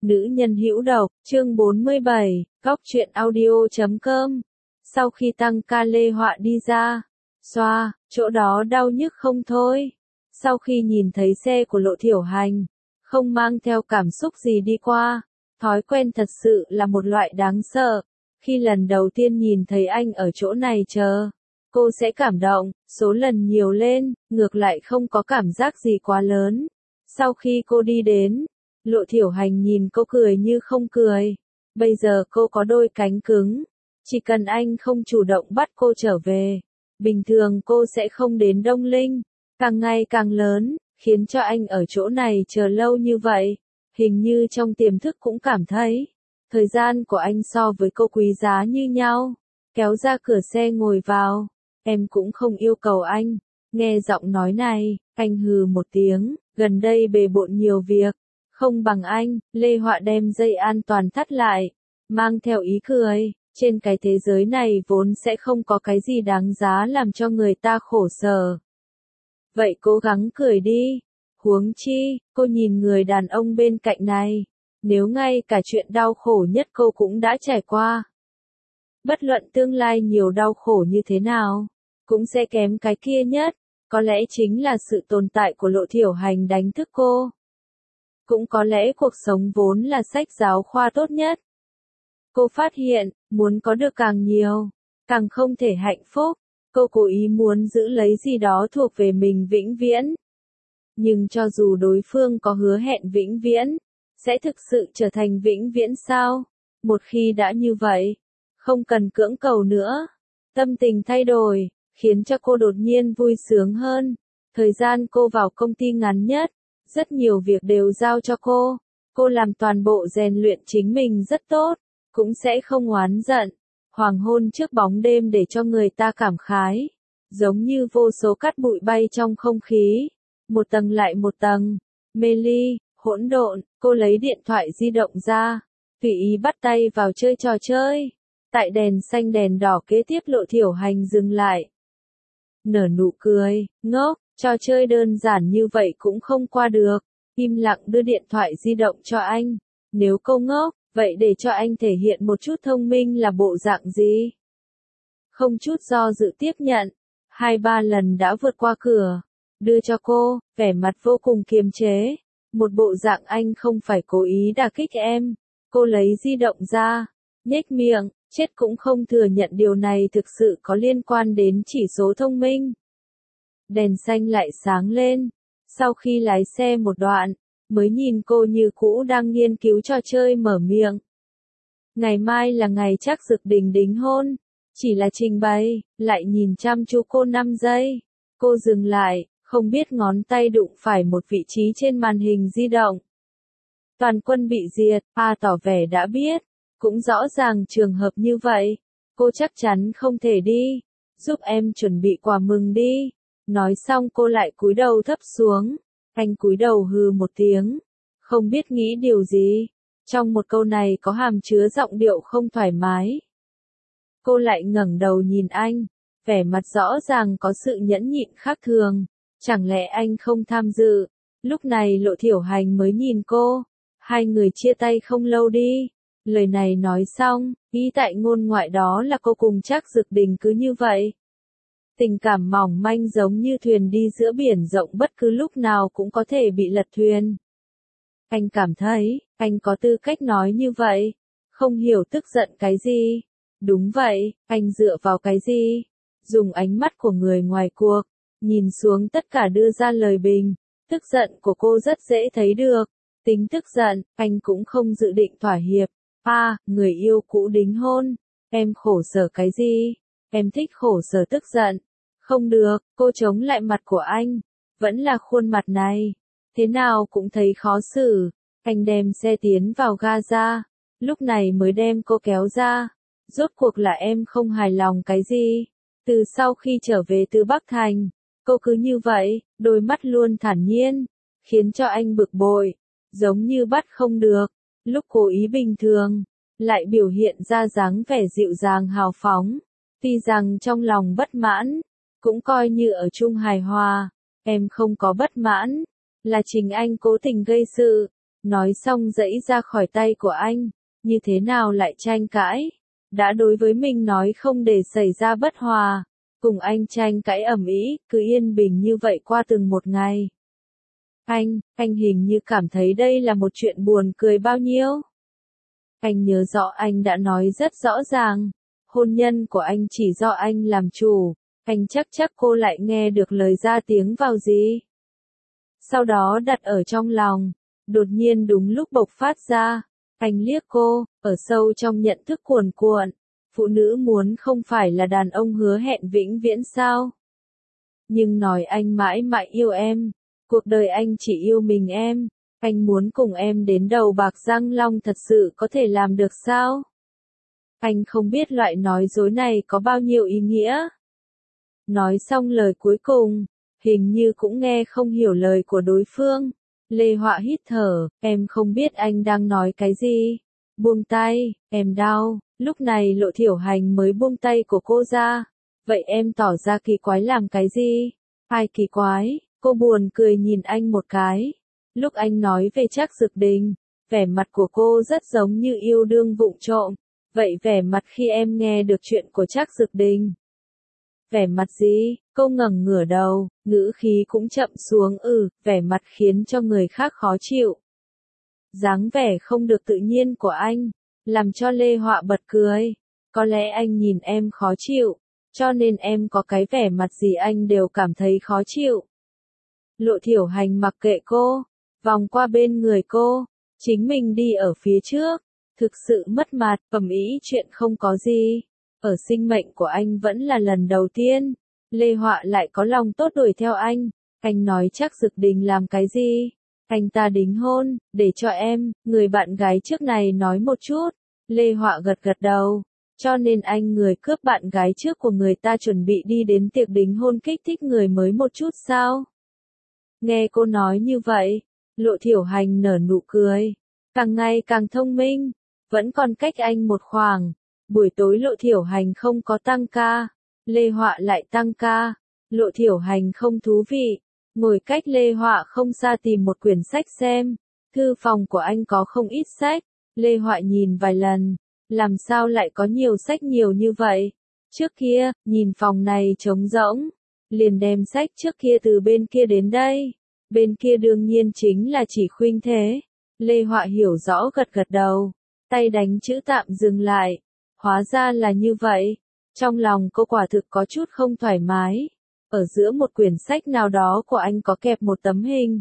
Nữ nhân hữu độc, chương 47, góc truyện audio.com. Sau khi tăng ca Lê Họa đi ra, xoa, chỗ đó đau nhức không thôi. Sau khi nhìn thấy xe của Lộ Thiểu Hành, không mang theo cảm xúc gì đi qua, thói quen thật sự là một loại đáng sợ. Khi lần đầu tiên nhìn thấy anh ở chỗ này chờ, cô sẽ cảm động, số lần nhiều lên, ngược lại không có cảm giác gì quá lớn. Sau khi cô đi đến, Lộ Thiểu Hành nhìn cô cười như không cười. Bây giờ cô có đôi cánh cứng. Chỉ cần anh không chủ động bắt cô trở về, bình thường cô sẽ không đến Đông Linh. Càng ngày càng lớn, khiến cho anh ở chỗ này chờ lâu như vậy. Hình như trong tiềm thức cũng cảm thấy, thời gian của anh so với cô quý giá như nhau. Kéo ra cửa xe ngồi vào. Em cũng không yêu cầu anh. Nghe giọng nói này, anh hừ một tiếng, gần đây bề bộn nhiều việc. Không bằng anh. Lê Họa đem dây an toàn thắt lại, mang theo ý cười. Trên cái thế giới này vốn sẽ không có cái gì đáng giá làm cho người ta khổ sở. Vậy cố gắng cười đi. Huống chi, cô nhìn người đàn ông bên cạnh này. Nếu ngay cả chuyện đau khổ nhất cô cũng đã trải qua. Bất luận tương lai nhiều đau khổ như thế nào, cũng sẽ kém cái kia nhất. Có lẽ chính là sự tồn tại của Lộ Thiểu Hành đánh thức cô. Cũng có lẽ cuộc sống vốn là sách giáo khoa tốt nhất. Cô phát hiện, muốn có được càng nhiều, càng không thể hạnh phúc. Cô cố ý muốn giữ lấy gì đó thuộc về mình vĩnh viễn. Nhưng cho dù đối phương có hứa hẹn vĩnh viễn, sẽ thực sự trở thành vĩnh viễn sao? Một khi đã như vậy, không cần cưỡng cầu nữa. Tâm tình thay đổi, khiến cho cô đột nhiên vui sướng hơn. Thời gian cô vào công ty ngắn nhất, rất nhiều việc đều giao cho cô. Cô làm toàn bộ rèn luyện chính mình rất tốt, cũng sẽ không oán giận. Hoàng hôn trước bóng đêm để cho người ta cảm khái, giống như vô số cát bụi bay trong không khí, một tầng lại một tầng, mê ly, hỗn độn. Cô lấy điện thoại di động ra, tùy ý bắt tay vào chơi trò chơi. Tại đèn xanh đèn đỏ kế tiếp Lộ Thiểu Hành dừng lại, nở nụ cười, ngốc, trò chơi đơn giản như vậy cũng không qua được. Im lặng đưa điện thoại di động cho anh. Nếu cô ngốc, vậy để cho anh thể hiện một chút thông minh là bộ dạng gì? Không chút do dự tiếp nhận. 2-3 lần đã vượt qua cửa. Đưa cho cô, vẻ mặt vô cùng kiềm chế. Một bộ dạng anh không phải cố ý đả kích em. Cô lấy di động ra, nhếch miệng, chết cũng không thừa nhận điều này thực sự có liên quan đến chỉ số thông minh. Đèn xanh lại sáng lên. Sau khi lái xe một đoạn, mới nhìn cô như cũ đang nghiên cứu trò chơi mở miệng. Ngày mai là ngày chắc Dực Đình đính hôn. Chỉ là trình bày, lại nhìn chăm chú cô 5 giây. Cô dừng lại, không biết ngón tay đụng phải một vị trí trên màn hình di động. Toàn quân bị diệt, tỏ vẻ đã biết. Cũng rõ ràng trường hợp như vậy. Cô chắc chắn không thể đi. Giúp em chuẩn bị quà mừng đi. Nói xong cô lại cúi đầu thấp xuống. Anh cúi đầu hừ một tiếng. Không biết nghĩ điều gì. Trong một câu này có hàm chứa giọng điệu không thoải mái. Cô lại ngẩng đầu nhìn anh. Vẻ mặt rõ ràng có sự nhẫn nhịn khác thường. Chẳng lẽ anh không tham dự? Lúc này Lộ Thiểu Hành mới nhìn cô. Hai người chia tay không lâu đi. Lời này nói xong, ý tại ngôn ngoại đó là cô cùng Trác Dực Đình cứ như vậy. Tình cảm mỏng manh giống như thuyền đi giữa biển rộng, bất cứ lúc nào cũng có thể bị lật thuyền. Anh cảm thấy, anh có tư cách nói như vậy. Không hiểu tức giận cái gì. Đúng vậy, anh dựa vào cái gì? Dùng ánh mắt của người ngoài cuộc, nhìn xuống tất cả đưa ra lời bình. Tức giận của cô rất dễ thấy được. Tính tức giận, anh cũng không dự định thỏa hiệp. Người yêu cũ đính hôn. Em khổ sở cái gì? Em thích khổ sở tức giận. Không được, cô chống lại mặt của anh. Vẫn là khuôn mặt này. Thế nào cũng thấy khó xử. Anh đem xe tiến vào Gaza. Lúc này mới đem cô kéo ra. Rốt cuộc là em không hài lòng cái gì? Từ sau khi trở về từ Bắc Thành, cô cứ như vậy, đôi mắt luôn thản nhiên, khiến cho anh bực bội, giống như bắt không được. Lúc cố ý bình thường, lại biểu hiện ra dáng vẻ dịu dàng hào phóng. Tuy rằng trong lòng bất mãn, cũng coi như ở chung hài hòa. Em không có bất mãn, là chính anh cố tình gây sự. Nói xong giãy ra khỏi tay của anh, như thế nào lại tranh cãi? Đã đối với mình nói không để xảy ra bất hòa, cùng anh tranh cãi ầm ĩ, cứ yên bình như vậy qua từng một ngày. Anh hình như cảm thấy đây là một chuyện buồn cười bao nhiêu. Anh nhớ rõ anh đã nói rất rõ ràng, hôn nhân của anh chỉ do anh làm chủ, anh chắc cô lại nghe được lời ra tiếng vào gì. Sau đó đặt ở trong lòng, đột nhiên đúng lúc bộc phát ra, anh liếc cô, ở sâu trong nhận thức cuồn cuộn, phụ nữ muốn không phải là đàn ông hứa hẹn vĩnh viễn sao? Nhưng nói anh mãi mãi yêu em, cuộc đời anh chỉ yêu mình em, anh muốn cùng em đến đầu bạc răng long thật sự có thể làm được sao? Anh không biết loại nói dối này có bao nhiêu ý nghĩa. Nói xong lời cuối cùng, hình như cũng nghe không hiểu lời của đối phương. Lê Họa hít thở, em không biết anh đang nói cái gì. Buông tay, em đau. Lúc này Lộ Thiểu Hành mới buông tay của cô ra. Vậy em tỏ ra kỳ quái làm cái gì? Ai kỳ quái? Cô buồn cười nhìn anh một cái. Lúc anh nói về Trác Dực Đình, vẻ mặt của cô rất giống như yêu đương vụng trộm. Vậy vẻ mặt khi em nghe được chuyện của Trác Dực Đình? Vẻ mặt gì? Cô ngẩng ngửa đầu, ngữ khí cũng chậm xuống vẻ mặt khiến cho người khác khó chịu. Dáng vẻ không được tự nhiên của anh, làm cho Lê Họa bật cười. Có lẽ anh nhìn em khó chịu, cho nên em có cái vẻ mặt gì anh đều cảm thấy khó chịu. Lộ Thiểu Hành mặc kệ cô, vòng qua bên người cô, chính mình đi ở phía trước, thực sự mất mặt, ầm ĩ chuyện không có gì. Ở sinh mệnh của anh vẫn là lần đầu tiên, Lê Họa lại có lòng tốt đuổi theo anh nói Trác Dực Đình làm cái gì? Anh ta đính hôn, để cho em, người bạn gái trước này nói một chút. Lê Họa gật gật đầu, cho nên anh người cướp bạn gái trước của người ta chuẩn bị đi đến tiệc đính hôn kích thích người mới một chút sao? Nghe cô nói như vậy, Lộ Thiểu Hành nở nụ cười, càng ngày càng thông minh, vẫn còn cách anh một khoảng. Buổi tối Lộ Thiểu Hành không có tăng ca, Lê Họa lại tăng ca. Lộ Thiểu Hành không thú vị, ngồi cách Lê Họa không xa tìm một quyển sách xem. Thư phòng của anh có không ít sách, Lê Họa nhìn vài lần, làm sao lại có nhiều sách nhiều như vậy? Trước kia, nhìn phòng này trống rỗng, liền đem sách trước kia từ bên kia đến đây. Bên kia đương nhiên chính là chỉ Khuynh Thế. Lê Họa hiểu rõ gật gật đầu, tay đánh chữ tạm dừng lại. Hóa ra là như vậy. Trong lòng cô quả thực có chút không thoải mái. Ở giữa một quyển sách nào đó của anh có kẹp một tấm hình.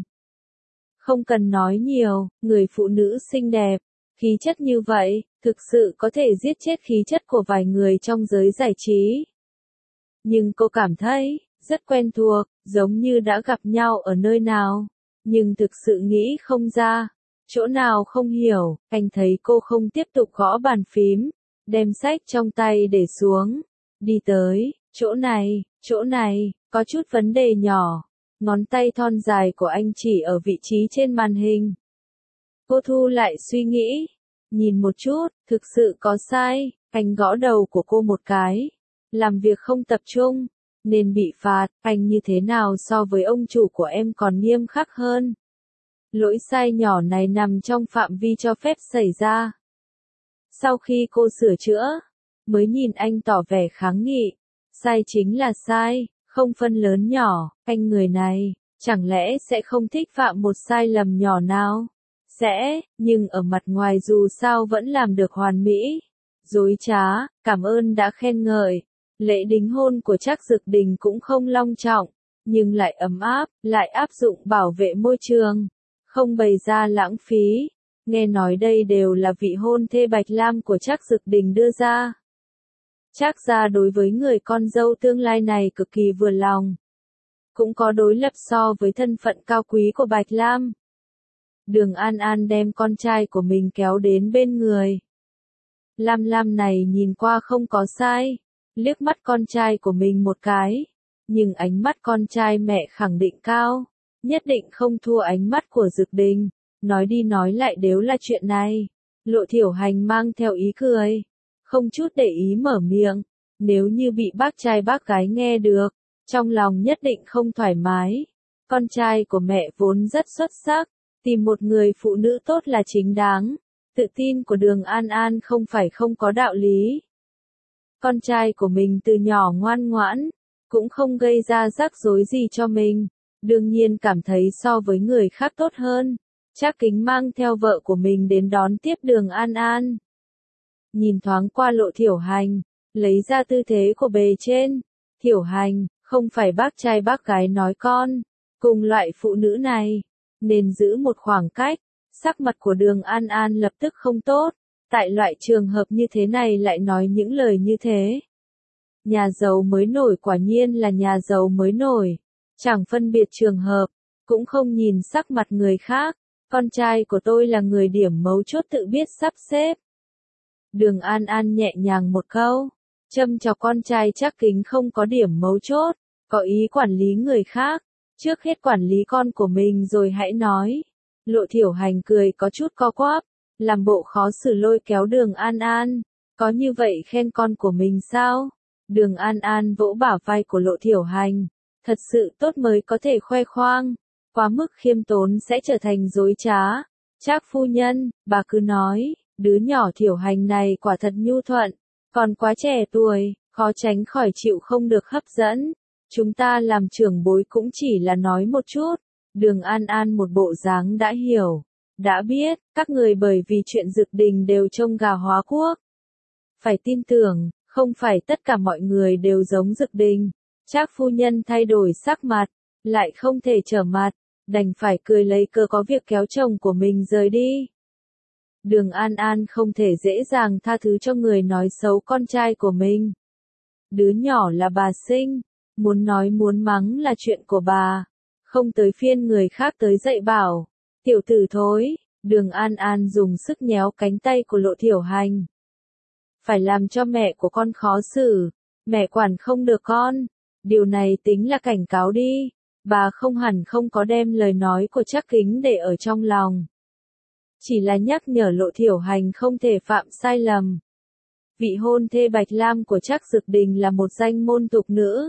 Không cần nói nhiều, người phụ nữ xinh đẹp, khí chất như vậy, thực sự có thể giết chết khí chất của vài người trong giới giải trí. Nhưng cô cảm thấy, rất quen thuộc, giống như đã gặp nhau ở nơi nào. Nhưng thực sự nghĩ không ra, chỗ nào không hiểu, anh thấy cô không tiếp tục gõ bàn phím. Đem sách trong tay để xuống, đi tới, chỗ này, có chút vấn đề nhỏ. Ngón tay thon dài của anh chỉ ở vị trí trên màn hình. Cô thu lại suy nghĩ, nhìn một chút, thực sự có sai, anh gõ đầu của cô một cái. Làm việc không tập trung, nên bị phạt, anh như thế nào so với ông chủ của em còn nghiêm khắc hơn. Lỗi sai nhỏ này nằm trong phạm vi cho phép xảy ra. Sau khi cô sửa chữa, mới nhìn anh tỏ vẻ kháng nghị. Sai chính là sai, không phân lớn nhỏ, anh người này, chẳng lẽ sẽ không thích phạm một sai lầm nhỏ nào? Sẽ, nhưng ở mặt ngoài dù sao vẫn làm được hoàn mỹ. Dối trá, cảm ơn đã khen ngợi. Lễ đính hôn của Trác Dực Đình cũng không long trọng, nhưng lại ấm áp, lại áp dụng bảo vệ môi trường, không bày ra lãng phí. Nghe nói đây đều là vị hôn thê Bạch Lam của Trác Dực Đình đưa ra. Trác gia đối với người con dâu tương lai này cực kỳ vừa lòng. Cũng có đối lập so với thân phận cao quý của Bạch Lam. Đường An An đem con trai của mình kéo đến bên người. Lam Lam này nhìn qua không có sai, liếc mắt con trai của mình một cái. Nhưng ánh mắt con trai mẹ khẳng định cao, nhất định không thua ánh mắt của Dực Đình. Nói đi nói lại đều là chuyện này. Lộ Thiểu Hành mang theo ý cười, không chút để ý mở miệng. Nếu như bị bác trai bác gái nghe được, trong lòng nhất định không thoải mái. Con trai của mẹ vốn rất xuất sắc, Tìm một người phụ nữ tốt là chính đáng. Tự tin của Đường An An không phải không có đạo lý. Con trai của mình từ nhỏ ngoan ngoãn, cũng không gây ra rắc rối gì cho mình. Đương nhiên cảm thấy so với người khác tốt hơn. Trác Kính mang theo vợ của mình đến đón tiếp Đường An An. Nhìn thoáng qua Lộ Thiểu Hành, lấy ra tư thế của bề trên. Thiểu Hành, không phải bác trai bác gái nói con. Cùng loại phụ nữ này, nên giữ một khoảng cách. Sắc mặt của Đường An An lập tức không tốt. Tại loại trường hợp như thế này lại nói những lời như thế. Nhà giàu mới nổi quả nhiên là nhà giàu mới nổi. Chẳng phân biệt trường hợp, cũng không nhìn sắc mặt người khác. Con trai của tôi là người điểm mấu chốt tự biết sắp xếp. Đường An An nhẹ nhàng một câu, châm chọc con trai Trác Kính không có điểm mấu chốt, có ý quản lý người khác. Trước hết quản lý con của mình rồi hãy nói. Lộ Thiểu Hành cười có chút co quắp, làm bộ khó xử lôi kéo Đường An An. Có như vậy khen con của mình sao? Đường An An vỗ bả vai của Lộ Thiểu Hành. Thật sự tốt mới có thể khoe khoang. Quá mức khiêm tốn sẽ trở thành dối trá. Trác phu nhân, bà cứ nói, đứa nhỏ Thiểu Hành này quả thật nhu thuận, còn quá trẻ tuổi, khó tránh khỏi chịu không được hấp dẫn. Chúng ta làm trưởng bối cũng chỉ là nói một chút. Đường An An một bộ dáng đã hiểu, đã biết, các người bởi vì chuyện Dực Đình đều trông gà hóa quốc. Phải tin tưởng, không phải tất cả mọi người đều giống Dực Đình. Trác phu nhân thay đổi sắc mặt, lại không thể trở mặt, đành phải cười lấy cớ có việc kéo chồng của mình rời đi. Đường An An không thể dễ dàng tha thứ cho người nói xấu con trai của mình. Đứa nhỏ là bà sinh, muốn nói muốn mắng là chuyện của bà, không tới phiên người khác tới dạy bảo. Tiểu tử thối, Đường An An dùng sức nhéo cánh tay của Lộ Thiểu Hành. Phải làm cho mẹ của con khó xử, mẹ quản không được con. Điều này tính là cảnh cáo đi. Bà không hẳn không có đem lời nói của Trác Kính để ở trong lòng. Chỉ là nhắc nhở Lộ Thiểu Hành không thể phạm sai lầm. Vị hôn thê Bạch Lam của Trác Dực Đình là một danh môn tục nữ.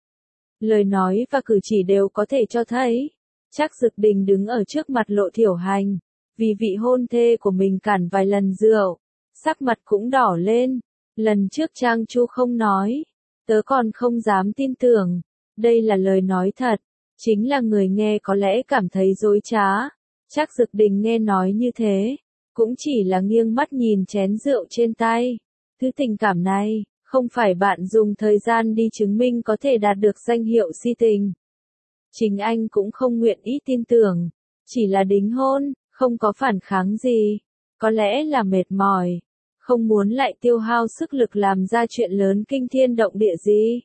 Lời nói và cử chỉ đều có thể cho thấy, Trác Dực Đình đứng ở trước mặt Lộ Thiểu Hành, vì vị hôn thê của mình cản vài lần rượu, sắc mặt cũng đỏ lên. Lần trước Trang Chu không nói, tớ còn không dám tin tưởng, đây là lời nói thật, chính là người nghe có lẽ cảm thấy dối trá. Trác Dực Đình nghe nói như thế, cũng chỉ là nghiêng mắt nhìn chén rượu trên tay. Thứ tình cảm này, không phải bạn dùng thời gian đi chứng minh có thể đạt được danh hiệu si tình. Chính anh cũng không nguyện ý tin tưởng, chỉ là đính hôn, không có phản kháng gì, có lẽ là mệt mỏi, không muốn lại tiêu hao sức lực làm ra chuyện lớn kinh thiên động địa gì.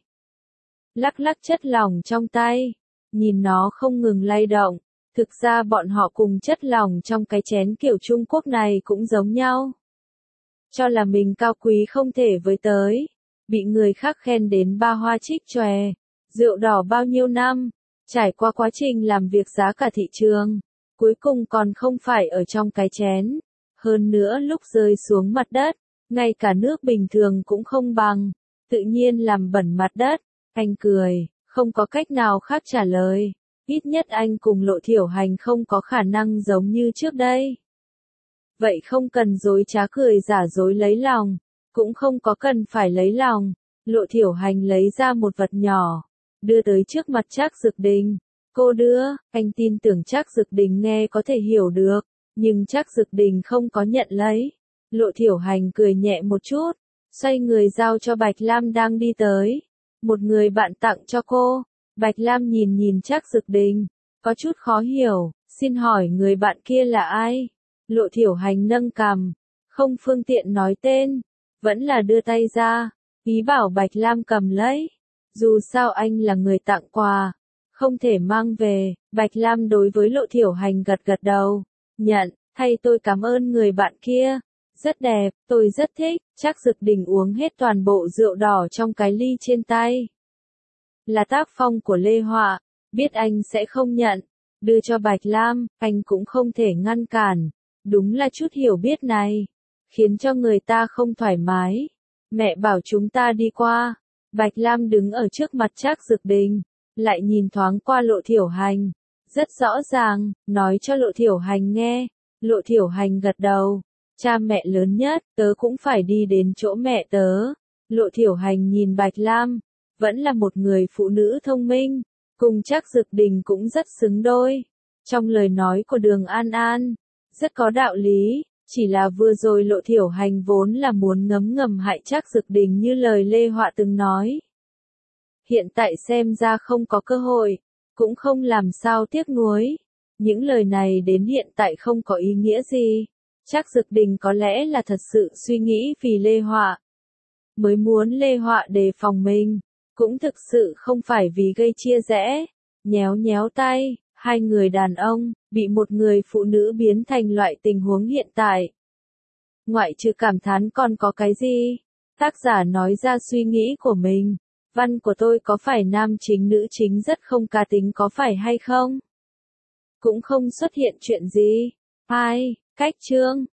Lắc lắc chất lỏng trong tay, nhìn nó không ngừng lay động, thực ra bọn họ cùng chất lỏng trong cái chén kiểu Trung Quốc này cũng giống nhau. Cho là mình cao quý không thể với tới, bị người khác khen đến ba hoa trích chòe, rượu đỏ bao nhiêu năm, trải qua quá trình làm việc giá cả thị trường, cuối cùng còn không phải ở trong cái chén. Hơn nữa lúc rơi xuống mặt đất, ngay cả nước bình thường cũng không bằng, tự nhiên làm bẩn mặt đất. Anh cười, không có cách nào khác trả lời, ít nhất anh cùng Lộ Thiểu Hành không có khả năng giống như trước đây. Vậy không cần dối trá cười giả dối lấy lòng, cũng không có cần phải lấy lòng. Lộ Thiểu Hành lấy ra một vật nhỏ, đưa tới trước mặt Trác Dực Đình. Cô đưa, anh tin tưởng Trác Dực Đình nghe có thể hiểu được, nhưng Trác Dực Đình không có nhận lấy. Lộ Thiểu Hành cười nhẹ một chút, xoay người giao cho Bạch Lam đang đi tới. Một người bạn tặng cho cô. Bạch Lam nhìn nhìn Trác Dực Đình, có chút khó hiểu, xin hỏi người bạn kia là ai? Lộ Thiểu Hành nâng cằm, không phương tiện nói tên, vẫn là đưa tay ra, ý bảo Bạch Lam cầm lấy. Dù sao anh là người tặng quà, không thể mang về. Bạch Lam đối với Lộ Thiểu Hành gật gật đầu, nhận, thay tôi cảm ơn người bạn kia. Rất đẹp, tôi rất thích. Trác Dực Đình uống hết toàn bộ rượu đỏ trong cái ly trên tay. Là tác phong của Lê Họa, biết anh sẽ không nhận, đưa cho Bạch Lam, anh cũng không thể ngăn cản. Đúng là chút hiểu biết này, khiến cho người ta không thoải mái. Mẹ bảo chúng ta đi qua. Bạch Lam đứng ở trước mặt Trác Dực Đình, lại nhìn thoáng qua Lộ Thiểu Hành, Rất rõ ràng, nói cho Lộ Thiểu Hành nghe. Lộ Thiểu Hành gật đầu. Cha mẹ lớn nhất, tớ cũng phải đi đến chỗ mẹ tớ. Lộ Thiểu Hành nhìn Bạch Lam, vẫn là một người phụ nữ thông minh, cùng Trác Dực Đình cũng rất xứng đôi. Trong lời nói của Đường An An, rất có đạo lý, chỉ là vừa rồi Lộ Thiểu Hành vốn là muốn ngấm ngầm hại Trác Dực Đình như lời Lê Họa từng nói. Hiện tại xem ra không có cơ hội, cũng không làm sao tiếc nuối. Những lời này đến hiện tại không có ý nghĩa gì. Trác Dực Đình có lẽ là thật sự suy nghĩ vì Lê Họa, mới muốn Lê Họa đề phòng mình, cũng thực sự không phải vì gây chia rẽ. Nhéo nhéo tay, hai người đàn ông, bị một người phụ nữ biến thành loại tình huống hiện tại. Ngoại trừ cảm thán còn có cái gì? Tác giả nói ra suy nghĩ của mình. Văn của tôi có phải nam chính nữ chính rất không cá tính có phải hay không? Cũng không xuất hiện chuyện gì. 2. Cách chương